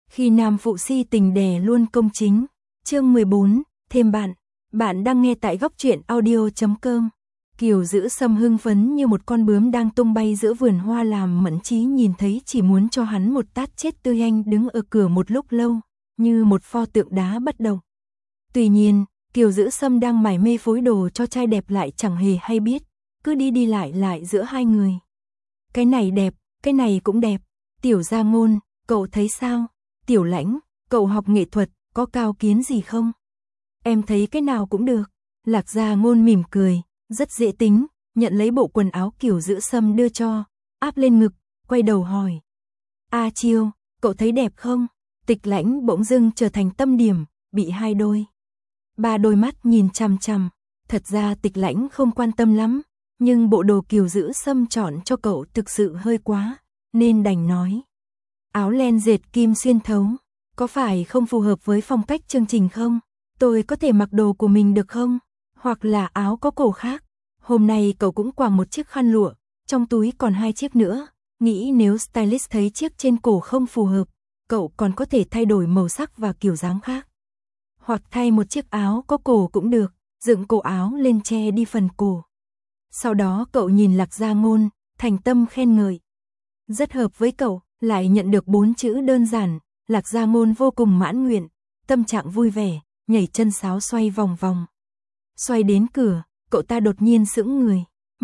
Khi nam phụ si tình đè luôn công chính. Chương 14, thêm bạn. Bạn đang nghe tại góc truyện audio.com. Kiều Dữ Sâm hưng phấn như một con bướm đang tung bay giữa vườn hoa, làm Mẫn Chí nhìn thấy chỉ muốn cho hắn một tát chết tươi. Anh đứng ở cửa một lúc lâu, như một pho tượng đá bất động. Tuy nhiên, Kiều Dữ Sâm đang mải mê phối đồ cho trai đẹp lại chẳng hề hay biết, cứ đi đi lại lại giữa hai người. Cái này đẹp, cái này cũng đẹp. Tiểu Gia Ngôn, cậu thấy sao? Tiểu Lãnh, cậu học nghệ thuật, có cao kiến gì không? Em thấy cái nào cũng được. Lạc Gia Ngôn mỉm cười, rất dễ tính, nhận lấy bộ quần áo Kiều Dữ Sâm đưa cho, áp lên ngực, quay đầu hỏi. A Chiêu, cậu thấy đẹp không? Tịch Lãnh bỗng dưng trở thành tâm điểm, bị ba đôi mắt nhìn chằm chằm. Thật ra Tịch Lãnh không quan tâm lắm, nhưng bộ đồ Kiều Dữ Sâm chọn cho cậu thực sự hơi quá, nên đành nói. Áo len dệt kim xuyên thấu, có phải không phù hợp với phong cách chương trình không? Tôi có thể mặc đồ của mình được không? Hoặc là áo có cổ khác. Hôm nay cậu cũng quàng một chiếc khăn lụa, trong túi còn 2 chiếc nữa. Nghĩ nếu stylist thấy chiếc trên cổ không phù hợp, cậu còn có thể thay đổi màu sắc và kiểu dáng khác. Hoặc thay một chiếc áo có cổ cũng được, dựng cổ áo lên che đi phần cổ. Sau đó cậu nhìn Lạc Gia Ngôn, thành tâm khen ngợi. Rất hợp với cậu. Lại nhận được 4 chữ đơn giản, Lạc Gia Ngôn vô cùng mãn nguyện, tâm trạng vui vẻ, nhảy chân sáo xoay vòng vòng. Xoay đến cửa, cậu ta đột nhiên sững người.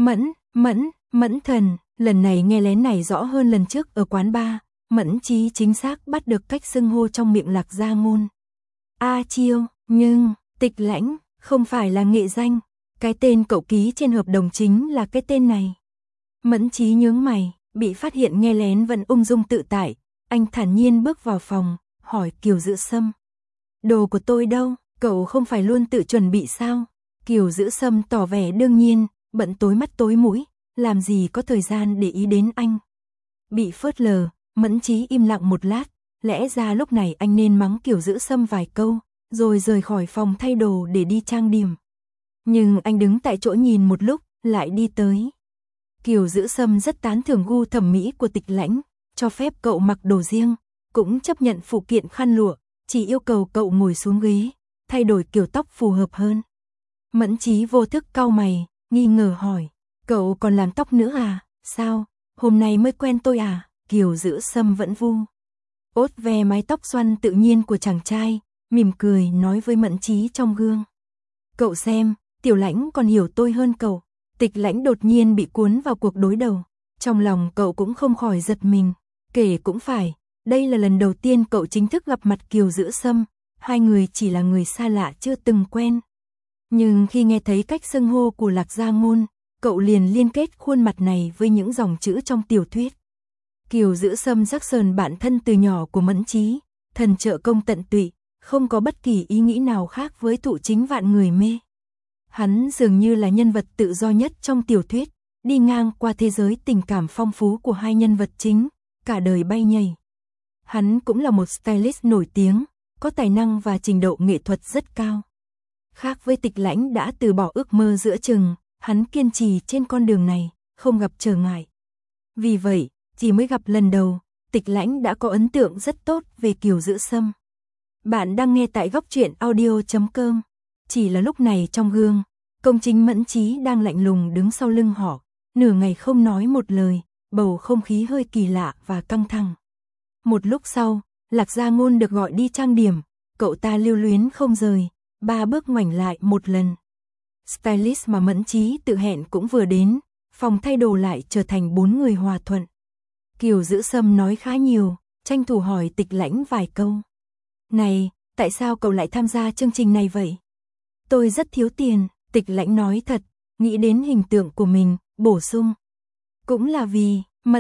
Mẫn thần, lần này nghe lén này rõ hơn lần trước ở quán bar. Mẫn Chí chính xác bắt được cách xưng hô trong miệng Lạc Gia Ngôn. A Chiêu, nhưng Tịch Lãnh không phải là nghệ danh, cái tên cậu ký trên hợp đồng chính là cái tên này. Mẫn Chí nhướng mày. Bị phát hiện nghe lén vẫn ung dung tự tại, anh thản nhiên bước vào phòng, hỏi Kiều Dữ Sâm. Đồ của tôi đâu, cậu không phải luôn tự chuẩn bị sao? Kiều Dữ Sâm tỏ vẻ đương nhiên, bận tối mắt tối mũi, làm gì có thời gian để ý đến anh. Bị phớt lờ, Mẫn Chí im lặng một lát, lẽ ra lúc này anh nên mắng Kiều Dữ Sâm vài câu, rồi rời khỏi phòng thay đồ để đi trang điểm. Nhưng anh đứng tại chỗ nhìn một lúc, lại đi tới. Kiều Dữ Sâm rất tán thưởng gu thẩm mỹ của Tịch Lãnh, cho phép cậu mặc đồ riêng, cũng chấp nhận phụ kiện khăn lụa, chỉ yêu cầu cậu ngồi xuống ghế, thay đổi kiểu tóc phù hợp hơn. Mẫn Chí vô thức cau mày, nghi ngờ hỏi, cậu còn làm tóc nữa à? Sao, hôm nay mới quen tôi à? Kiều Dữ Sâm vẫn vu ốt ve mái tóc xoăn tự nhiên của chàng trai, mỉm cười nói với Mẫn Chí trong gương. Cậu xem, Tiểu Lãnh còn hiểu tôi hơn cậu. Tịch Lãnh đột nhiên bị cuốn vào cuộc đối đầu, trong lòng cậu cũng không khỏi giật mình, kể cũng phải, đây là lần đầu tiên cậu chính thức gặp mặt Kiều Dữ Sâm, hai người chỉ là người xa lạ chưa từng quen. Nhưng khi nghe thấy cách xưng hô của Lạc Gia Ngôn, cậu liền liên kết khuôn mặt này với những dòng chữ trong tiểu thuyết. Kiều Dữ Sâm rắc sờn bản thân từ nhỏ của Mẫn Chí, thần trợ công tận tụy, không có bất kỳ ý nghĩ nào khác với Thụ Chính vạn người mê. Hắn dường như là nhân vật tự do nhất trong tiểu thuyết, đi ngang qua thế giới tình cảm phong phú của hai nhân vật chính, cả đời bay nhảy. Hắn cũng là một stylist nổi tiếng, có tài năng và trình độ nghệ thuật rất cao. Khác với Tịch Lãnh đã từ bỏ ước mơ giữa chừng, hắn kiên trì trên con đường này, không gặp trở ngại. Vì vậy, chỉ mới gặp lần đầu, Tịch Lãnh đã có ấn tượng rất tốt về Kiều Dữ Sâm. Bạn đang nghe tại góc truyện audio.com. Chỉ là lúc này trong gương, công chính Mẫn Chí đang lạnh lùng đứng sau lưng họ, nửa ngày không nói một lời, bầu không khí hơi kỳ lạ và căng thẳng. Một lúc sau, Lạc Gia Ngôn được gọi đi trang điểm, cậu ta lưu luyến không rời, 3 bước ngoảnh lại một lần. Stylist mà Mẫn Chí tự hẹn cũng vừa đến, phòng thay đồ lại trở thành 4 người hòa thuận. Kiều Dữ Sâm nói khá nhiều, tranh thủ hỏi Tịch Lãnh vài câu. Này, tại sao cậu lại tham gia chương trình này vậy? Tôi rất thiếu tiền, Tịch Lãnh nói thật, nghĩ đến hình tượng của mình, bổ sung. Cũng là vì,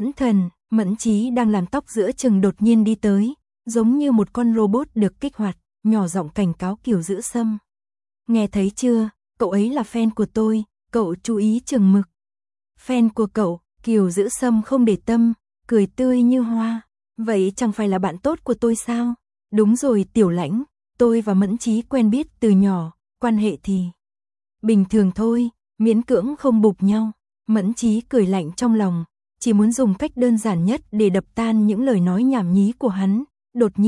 Mẫn Chí đang làm tóc giữa chừng đột nhiên đi tới, giống như một con robot được kích hoạt, nhỏ giọng cảnh cáo Kiều Dữ Sâm. Nghe thấy chưa, cậu ấy là fan của tôi, cậu chú ý chừng mực. Fan của cậu, Kiều Dữ Sâm không để tâm, cười tươi như hoa. Vậy chẳng phải là bạn tốt của tôi sao? Đúng rồi Tiểu Lãnh, tôi và Mẫn Chí quen biết từ nhỏ. Quan hệ thì bình thường thôi, miễn cưỡng không bụp nhau. Mẫn Chí cười lạnh trong lòng, chỉ muốn dùng cách đơn giản nhất để đập tan những lời nói nhảm nhí của hắn. Đột nhiên,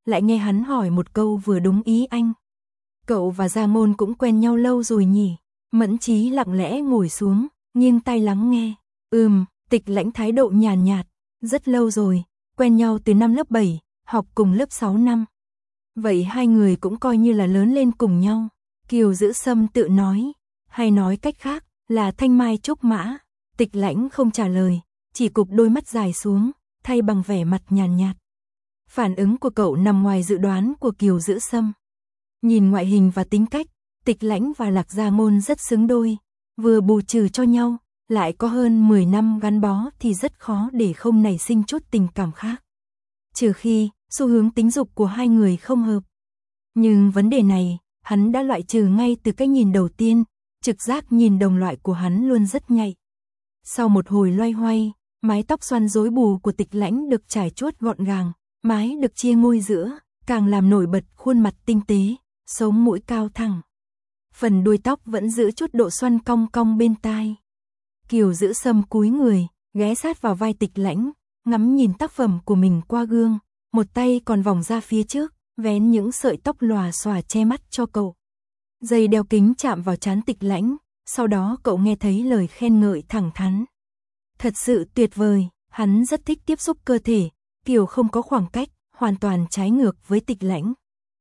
lại nghe hắn hỏi một câu vừa đúng ý anh. Cậu và Gia Ngôn cũng quen nhau lâu rồi nhỉ? Mẫn Chí lặng lẽ ngồi xuống, nghiêng tai lắng nghe. Tịch Lãnh thái độ nhàn nhạt, rất lâu rồi, quen nhau từ năm lớp 7, học cùng lớp 6 năm. Vậy hai người cũng coi như là lớn lên cùng nhau. Kiều Giữ Sâm tự nói, hay nói cách khác là thanh mai trúc mã. Tịch Lãnh không trả lời, chỉ cụp đôi mắt dài xuống, thay bằng vẻ mặt nhàn nhạt. Phản ứng của cậu nằm ngoài dự đoán của Kiều Giữ Sâm. Nhìn ngoại hình và tính cách, Tịch Lãnh và Lạc Gia Ngôn rất xứng đôi, vừa bù trừ cho nhau, lại có hơn 10 năm gắn bó thì rất khó để không nảy sinh chút tình cảm khác. Trừ khi, xu hướng tính dục của hai người không hợp. Nhưng vấn đề này, hắn đã loại trừ ngay từ cái nhìn đầu tiên, trực giác nhìn đồng loại của hắn luôn rất nhạy. Sau một hồi loay hoay, mái tóc xoăn rối bù của Tịch Lãnh được trải chuốt gọn gàng, mái được chia ngôi giữa, càng làm nổi bật khuôn mặt tinh tế, sống mũi cao thẳng. Phần đuôi tóc vẫn giữ chút độ xoăn cong cong bên tai. Kiều Giữ Sâm cúi người, ghé sát vào vai Tịch Lãnh, ngắm nhìn tác phẩm của mình qua gương, một tay còn vòng ra phía trước, vén những sợi tóc lòa xòa che mắt cho cậu. Dây đeo kính chạm vào trán Tịch Lãnh, sau đó cậu nghe thấy lời khen ngợi thẳng thắn. Thật sự tuyệt vời, hắn rất thích tiếp xúc cơ thể, kiểu không có khoảng cách, hoàn toàn trái ngược với Tịch Lãnh.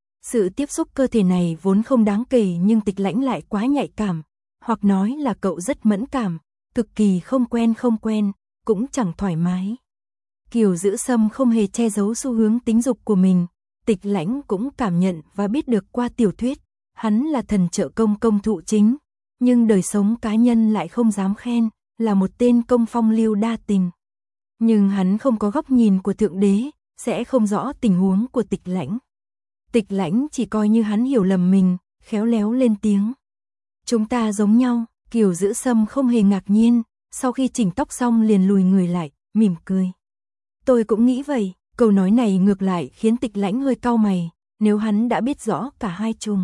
Sự tiếp xúc cơ thể này vốn không đáng kể nhưng Tịch Lãnh lại quá nhạy cảm, hoặc nói là cậu rất mẫn cảm, cực kỳ không quen, cũng chẳng thoải mái. Kiều Giữ Sâm không hề che giấu xu hướng tính dục của mình, Tịch Lãnh cũng cảm nhận và biết được qua tiểu thuyết, hắn là thần trợ công thụ chính, nhưng đời sống cá nhân lại không dám khen, là một tên công phong lưu đa tình. Nhưng hắn không có góc nhìn của thượng đế, sẽ không rõ tình huống của Tịch Lãnh. Tịch Lãnh chỉ coi như hắn hiểu lầm mình, khéo léo lên tiếng. Chúng ta giống nhau. Kiều Giữ Sâm không hề ngạc nhiên, sau khi chỉnh tóc xong liền lùi người lại, mỉm cười. Tôi cũng nghĩ vậy, câu nói này ngược lại khiến Tịch Lãnh hơi cau mày, nếu hắn đã biết rõ cả hai trùng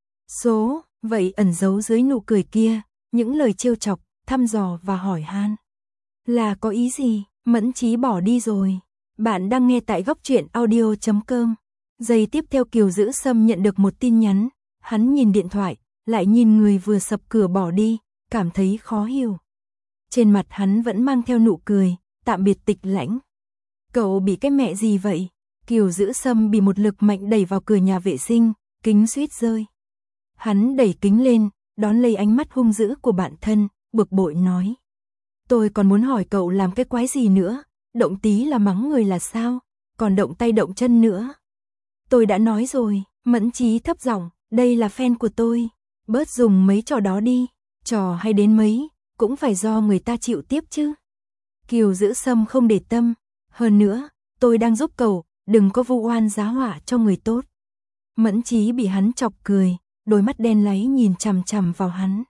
số, vậy ẩn giấu dưới nụ cười kia, những lời trêu chọc, thăm dò và hỏi han. Là có ý gì? Mẫn Chí bỏ đi rồi. Bạn đang nghe tại Góc Truyện Audio.com. Giây tiếp theo Kiều Giữ Sâm nhận được một tin nhắn, hắn nhìn điện thoại, lại nhìn người vừa sập cửa bỏ đi, cảm thấy khó hiểu. Trên mặt hắn vẫn mang theo nụ cười, tạm biệt Tịch Lãnh. Cậu bị cái mẹ gì vậy? Kiều Giữ Sâm bị một lực mạnh đẩy vào cửa nhà vệ sinh, kính suýt rơi. Hắn đẩy kính lên, đón lấy ánh mắt hung dữ của bạn thân, bực bội nói. Tôi còn muốn hỏi cậu làm cái quái gì nữa, động tí là mắng người là sao, còn động tay động chân nữa. Tôi đã nói rồi, Mẫn Chí thấp giọng, đây là fan của tôi, bớt dùng mấy trò đó đi, trò hay đến mấy, cũng phải do người ta chịu tiếp chứ. Kiều Giữ Sâm không để tâm, hơn nữa, tôi đang giúp cậu, đừng có vu oan giá họa cho người tốt. Mẫn Chí bị hắn chọc cười, đôi mắt đen láy nhìn chằm chằm vào hắn.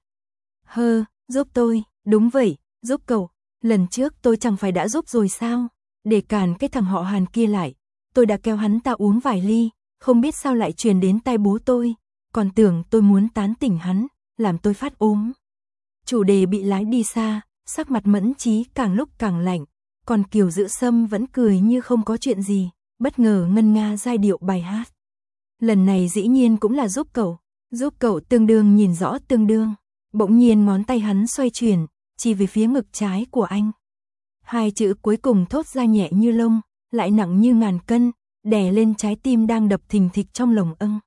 Giúp tôi, đúng vậy, giúp cậu, lần trước tôi chẳng phải đã giúp rồi sao, để cản cái thằng họ Hàn kia lại, tôi đã kéo hắn ta uống vài ly, không biết sao lại truyền đến tai bố tôi, còn tưởng tôi muốn tán tỉnh hắn, làm tôi phát ốm. Chủ đề bị lái đi xa, sắc mặt Mẫn Chí càng lúc càng lạnh, còn Kiều Giữ Sâm vẫn cười như không có chuyện gì, bất ngờ ngân nga giai điệu bài hát. Lần này dĩ nhiên cũng là giúp cậu tương đương nhìn rõ tương đương, bỗng nhiên ngón tay hắn xoay chuyển, chỉ về phía ngực trái của anh. Hai chữ cuối cùng thốt ra nhẹ như lông, lại nặng như ngàn cân, đè lên trái tim đang đập thình thịch trong lồng ưng.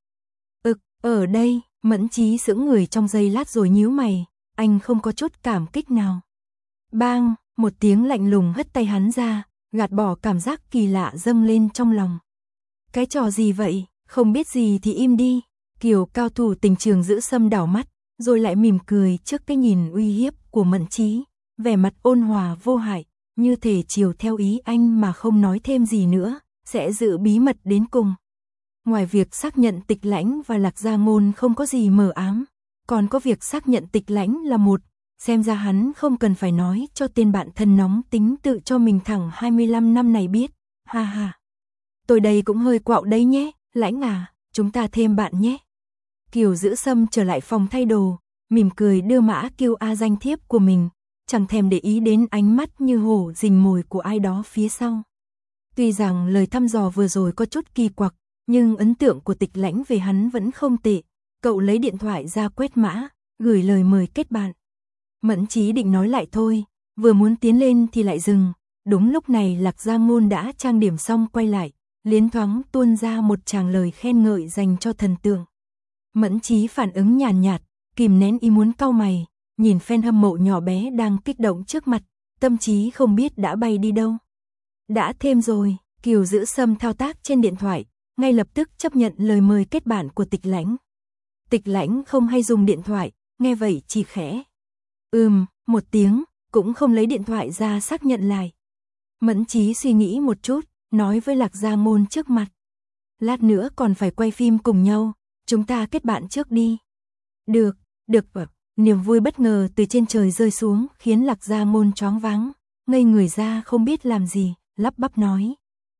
Ở đây, Mẫn Chí sững người trong giây lát rồi nhíu mày, anh không có chút cảm kích nào. Bang, một tiếng lạnh lùng hất tay hắn ra, gạt bỏ cảm giác kỳ lạ dâng lên trong lòng. Cái trò gì vậy, không biết gì thì im đi. Kiều cao thủ tình trường Giữ Sâm đảo mắt, rồi lại mỉm cười trước cái nhìn uy hiếp của Mẫn Chí, vẻ mặt ôn hòa vô hại, như thể chiều theo ý anh mà không nói thêm gì nữa, sẽ giữ bí mật đến cùng. Ngoài việc xác nhận Tịch Lãnh và Lạc Gia Ngôn không có gì mờ ám, còn có việc xác nhận Tịch Lãnh là một, xem ra hắn không cần phải nói cho tên bạn thân nóng tính tự cho mình thẳng 25 năm này biết, ha ha. Tôi đây cũng hơi quạo đấy nhé, Lãnh à, chúng ta thêm bạn nhé. Kiều Giữ Sâm trở lại phòng thay đồ, mỉm cười đưa mã QR danh thiếp của mình, chẳng thèm để ý đến ánh mắt như hổ rình mồi của ai đó phía sau. Tuy rằng lời thăm dò vừa rồi có chút kỳ quặc, nhưng ấn tượng của Tịch Lãnh về hắn vẫn không tệ. Cậu lấy điện thoại ra quét mã, gửi lời mời kết bạn. Mẫn Chí định nói lại thôi, vừa muốn tiến lên thì lại dừng. Đúng lúc này Lạc Gia Ngôn đã trang điểm xong quay lại, liến thoáng tuôn ra một tràng lời khen ngợi dành cho thần tượng. Mẫn Chí phản ứng nhàn nhạt, kìm nén ý muốn cau mày, nhìn fan hâm mộ nhỏ bé đang kích động trước mặt, tâm trí không biết đã bay đi đâu. Đã thêm rồi, Kiều Giữ Sâm thao tác trên điện thoại, ngay lập tức chấp nhận lời mời kết bạn của Tịch Lãnh. Tịch Lãnh không hay dùng điện thoại, nghe vậy chỉ khẽ một tiếng, cũng không lấy điện thoại ra xác nhận lại. Mẫn Chí suy nghĩ một chút, nói với Lạc Gia Ngôn trước mặt. Lát nữa còn phải quay phim cùng nhau, chúng ta kết bạn trước đi. Được. Niềm vui bất ngờ từ trên trời rơi xuống khiến Lạc Gia Ngôn choáng váng, ngây người ra không biết làm gì, lắp bắp nói.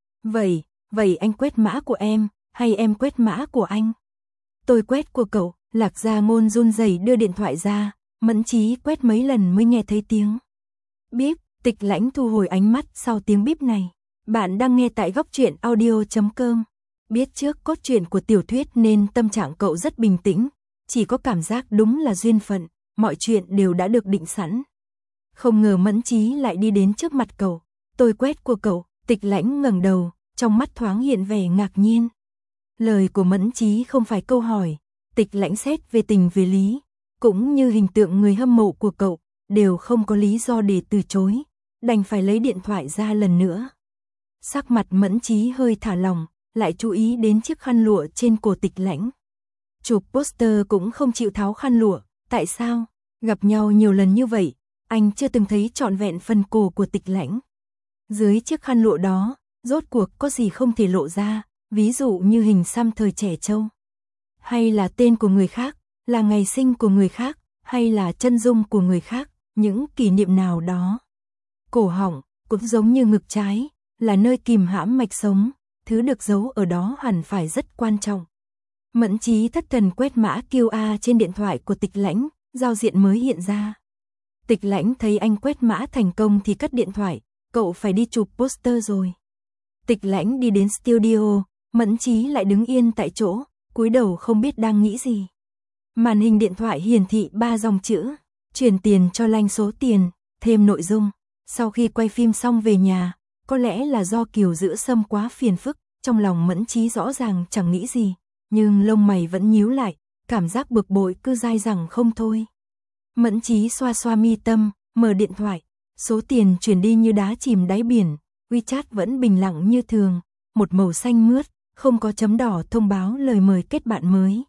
Vậy anh quét mã của em, hay em quét mã của anh? Tôi quét của cậu. Lạc Gia Ngôn run rẩy đưa điện thoại ra, Mẫn Chí quét mấy lần mới nghe thấy tiếng bíp. Tịch Lãnh thu hồi ánh mắt sau tiếng bíp này. Bạn đang nghe tại góc truyện audio.com. Biết trước cốt truyện của tiểu thuyết nên tâm trạng cậu rất bình tĩnh, chỉ có cảm giác đúng là duyên phận, mọi chuyện đều đã được định sẵn. Không ngờ Mẫn Chí lại đi đến trước mặt cậu. Tôi quét của cậu. Tịch Lãnh ngẩng đầu, trong mắt thoáng hiện vẻ ngạc nhiên. Lời của Mẫn Chí không phải câu hỏi, Tịch Lãnh xét về tình về lý, cũng như hình tượng người hâm mộ của cậu, đều không có lý do để từ chối, đành phải lấy điện thoại ra lần nữa. Sắc mặt Mẫn Chí hơi thả lỏng, lại chú ý đến chiếc khăn lụa trên cổ Tịch Lãnh. Chụp poster cũng không chịu tháo khăn lụa, tại sao? Gặp nhau nhiều lần như vậy, anh chưa từng thấy trọn vẹn phần cổ của Tịch Lãnh. Dưới chiếc khăn lụa đó, rốt cuộc có gì không thể lộ ra, ví dụ như hình xăm thời trẻ trâu, hay là tên của người khác, là ngày sinh của người khác, hay là chân dung của người khác, những kỷ niệm nào đó. Cổ họng cũng giống như ngực trái, là nơi kìm hãm mạch sống, thứ được giấu ở đó hẳn phải rất quan trọng. Mẫn Chí thất thần quét mã QR trên điện thoại của Tịch Lãnh, giao diện mới hiện ra. Tịch Lãnh thấy anh quét mã thành công thì cất điện thoại, cậu phải đi chụp poster rồi. Tịch Lãnh đi đến studio, Mẫn Chí lại đứng yên tại chỗ, cúi đầu không biết đang nghĩ gì. Màn hình điện thoại hiển thị 3 dòng chữ, chuyển tiền cho Lanh số tiền, thêm nội dung. Sau khi quay phim xong về nhà, có lẽ là do Kiều Giữ Sâm quá phiền phức, trong lòng Mẫn Chí rõ ràng chẳng nghĩ gì, nhưng lông mày vẫn nhíu lại, cảm giác bực bội cứ dai dẳng không thôi. Mẫn Chí xoa xoa mi tâm, mở điện thoại, số tiền chuyển đi như đá chìm đáy biển, WeChat vẫn bình lặng như thường, một màu xanh mướt, không có chấm đỏ thông báo lời mời kết bạn mới.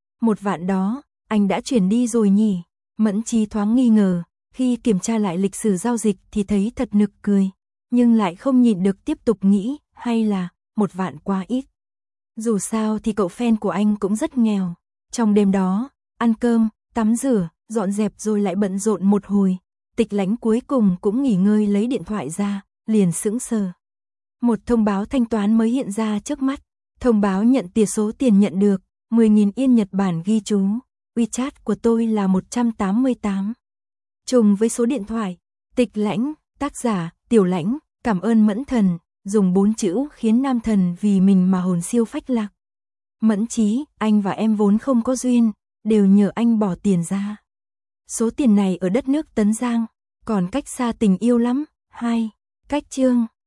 1 vạn đó, anh đã chuyển đi rồi nhỉ? Mẫn Chí thoáng nghi ngờ, khi kiểm tra lại lịch sử giao dịch thì thấy thật nực cười, nhưng lại không nhịn được tiếp tục nghĩ, hay là 1 vạn quá ít. Dù sao thì cậu fan của anh cũng rất nghèo. Trong đêm đó, ăn cơm, tắm rửa, dọn dẹp rồi lại bận rộn một hồi, Tịch Lãnh cuối cùng cũng nghỉ ngơi lấy điện thoại ra, liền sững sờ. Một thông báo thanh toán mới hiện ra trước mắt, thông báo nhận tiền số tiền nhận được, 10.000 Yên Nhật Bản ghi chú, WeChat của tôi là 188. Trùng với số điện thoại, Tịch Lãnh, tác giả, Tiểu Lãnh, cảm ơn Mẫn Thần, dùng 4 chữ khiến nam thần vì mình mà hồn siêu phách lạc. Mẫn Chí, anh và em vốn không có duyên, đều nhờ anh bỏ tiền ra. Số tiền này ở đất nước Tấn Giang, còn cách xa tình yêu lắm. 2. Cách chương